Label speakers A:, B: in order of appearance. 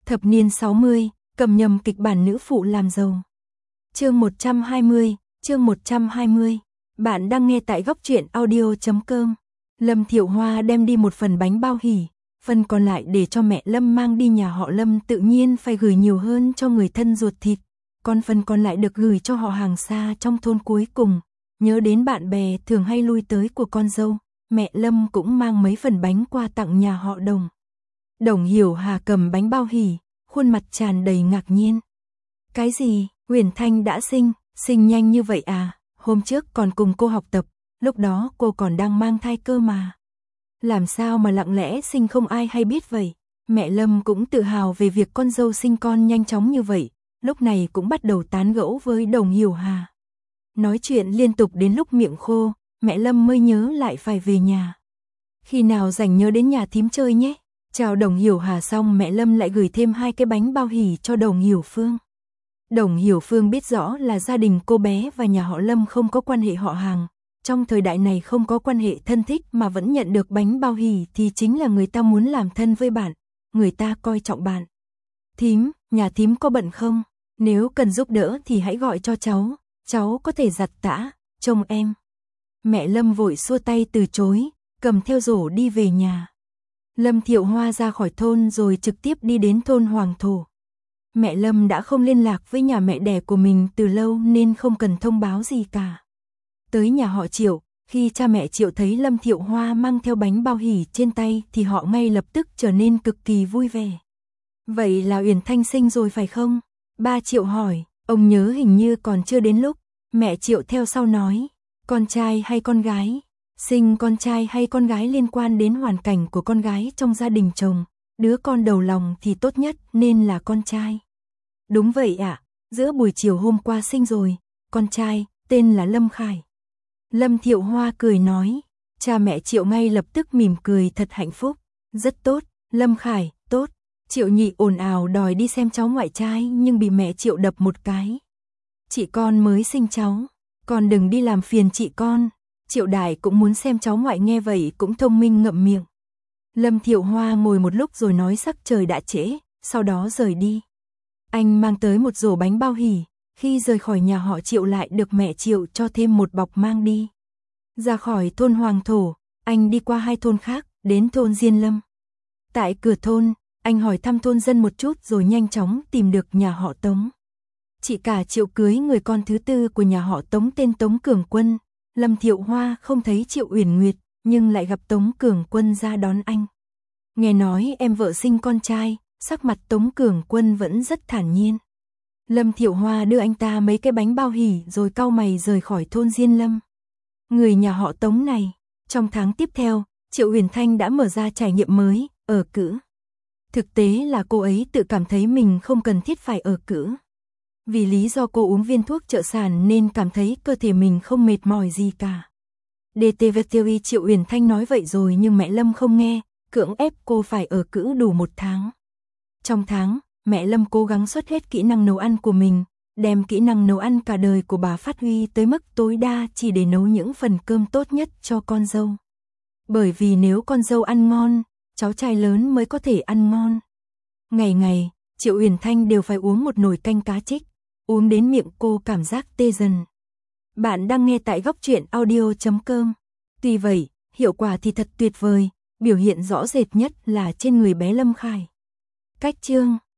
A: Thập niên 60, cầm nhầm kịch bản nữ phụ làm giàu. Chương 120. Bạn đang nghe tại góc truyện audio.com. Lâm Thiệu Hoa đem đi một phần bánh bao hỉ, phần còn lại để cho mẹ Lâm mang đi nhà họ Lâm, tự nhiên phải gửi nhiều hơn cho người thân ruột thịt, còn phần còn lại được gửi cho họ hàng xa trong thôn cuối cùng. Nhớ đến bạn bè thường hay lui tới của con dâu, mẹ Lâm cũng mang mấy phần bánh qua tặng nhà họ Đồng. Đồng Hiểu Hà cầm bánh bao hỉ, khuôn mặt tràn đầy ngạc nhiên. Cái gì, Uyển Thanh đã sinh nhanh như vậy à? Hôm trước còn cùng cô học tập, lúc đó cô còn đang mang thai cơ mà. Làm sao mà lặng lẽ sinh không ai hay biết vậy? Mẹ Lâm cũng tự hào về việc con dâu sinh con nhanh chóng như vậy, lúc này cũng bắt đầu tán gẫu với Đồng Hiểu Hà. Nói chuyện liên tục đến lúc miệng khô, mẹ Lâm mới nhớ lại phải về nhà. Khi nào rảnh nhớ đến nhà thím chơi nhé. Chào Đồng Hiểu Hà xong, mẹ Lâm lại gửi thêm 2 cái bánh bao hỉ cho Đồng Hiểu Phương. Đồng Hiểu Phương biết rõ là gia đình cô bé và nhà họ Lâm không có quan hệ họ hàng. Trong thời đại này không có quan hệ thân thích mà vẫn nhận được bánh bao hỉ thì chính là người ta muốn làm thân với bạn, người ta coi trọng bạn. Thím, nhà thím có bận không? Nếu cần giúp đỡ thì hãy gọi cho cháu có thể giặt tã, trông em. Mẹ Lâm vội xua tay từ chối, cầm theo rổ đi về nhà. Lâm Thiệu Hoa ra khỏi thôn rồi trực tiếp đi đến thôn Hoàng Thổ. Mẹ Lâm đã không liên lạc với nhà mẹ đẻ của mình từ lâu nên không cần thông báo gì cả. Tới nhà họ Triệu, khi cha mẹ Triệu thấy Lâm Thiệu Hoa mang theo bánh bao hỉ trên tay thì họ ngay lập tức trở nên cực kỳ vui vẻ. Vậy là Uyển Thanh sinh rồi phải không? Ba Triệu hỏi, ông nhớ hình như còn chưa đến lúc. Mẹ Triệu theo sau nói, con trai hay con gái? Sinh con trai hay con gái liên quan đến hoàn cảnh của con gái trong gia đình chồng, đứa con đầu lòng thì tốt nhất nên là con trai. Đúng vậy ạ, giữa buổi chiều hôm qua sinh rồi, con trai, tên là Lâm Khải. Lâm Thiệu Hoa cười nói, cha mẹ Triệu ngay lập tức mỉm cười thật hạnh phúc, rất tốt, Lâm Khải, tốt. Triệu Nhị ồn ào đòi đi xem cháu ngoại trai nhưng bị mẹ Triệu đập một cái. Chị con mới sinh cháu, con đừng đi làm phiền chị con. Triệu Đại cũng muốn xem cháu ngoại, nghe vậy cũng thông minh ngậm miệng. Lâm Thiệu Hoa ngồi một lúc rồi nói sắc trời đã trễ, sau đó rời đi. Anh mang tới một rổ bánh bao hỉ, khi rời khỏi nhà họ Triệu lại được mẹ Triệu cho thêm một bọc mang đi. Ra khỏi thôn Hoàng Thổ, anh đi qua 2 thôn khác, đến thôn Diên Lâm. Tại cửa thôn, anh hỏi thăm thôn dân một chút rồi nhanh chóng tìm được nhà họ Tống. Chị cả Triệu cưới người con thứ 4 của nhà họ Tống tên Tống Cường Quân. Lâm Thiệu Hoa không thấy Triệu Uyển Nguyệt, nhưng lại gặp Tống Cường Quân ra đón anh. Nghe nói em vợ sinh con trai, sắc mặt Tống Cường Quân vẫn rất thản nhiên. Lâm Thiệu Hoa đưa anh ta mấy cái bánh bao hỉ rồi cau mày rời khỏi thôn Diên Lâm. Người nhà họ Tống này, trong tháng tiếp theo, Triệu Uyển Thanh đã mở ra trải nghiệm mới, ở cữ. Thực tế là cô ấy tự cảm thấy mình không cần thiết phải ở cữ. Vì lý do cô uống viên thuốc trợ sản nên cảm thấy cơ thể mình không mệt mỏi gì cả. DTVTV Triệu Uyển Thanh nói vậy rồi nhưng mẹ Lâm không nghe, cưỡng ép cô phải ở cữ đủ 1 tháng. Trong tháng, mẹ Lâm cố gắng xuất hết kỹ năng nấu ăn của mình, đem kỹ năng nấu ăn cả đời của bà phát huy tới mức tối đa chỉ để nấu những phần cơm tốt nhất cho con dâu. Bởi vì nếu con dâu ăn ngon, cháu trai lớn mới có thể ăn ngon. Ngày ngày, Triệu Uyển Thanh đều phải uống một nồi canh cá trích, uống đến miệng cô cảm giác tê dần. Bạn đang nghe tại góc truyện audio.com. Tuy vậy, hiệu quả thì thật tuyệt vời, biểu hiện rõ rệt nhất là trên người bé Lâm Khải. Cách chương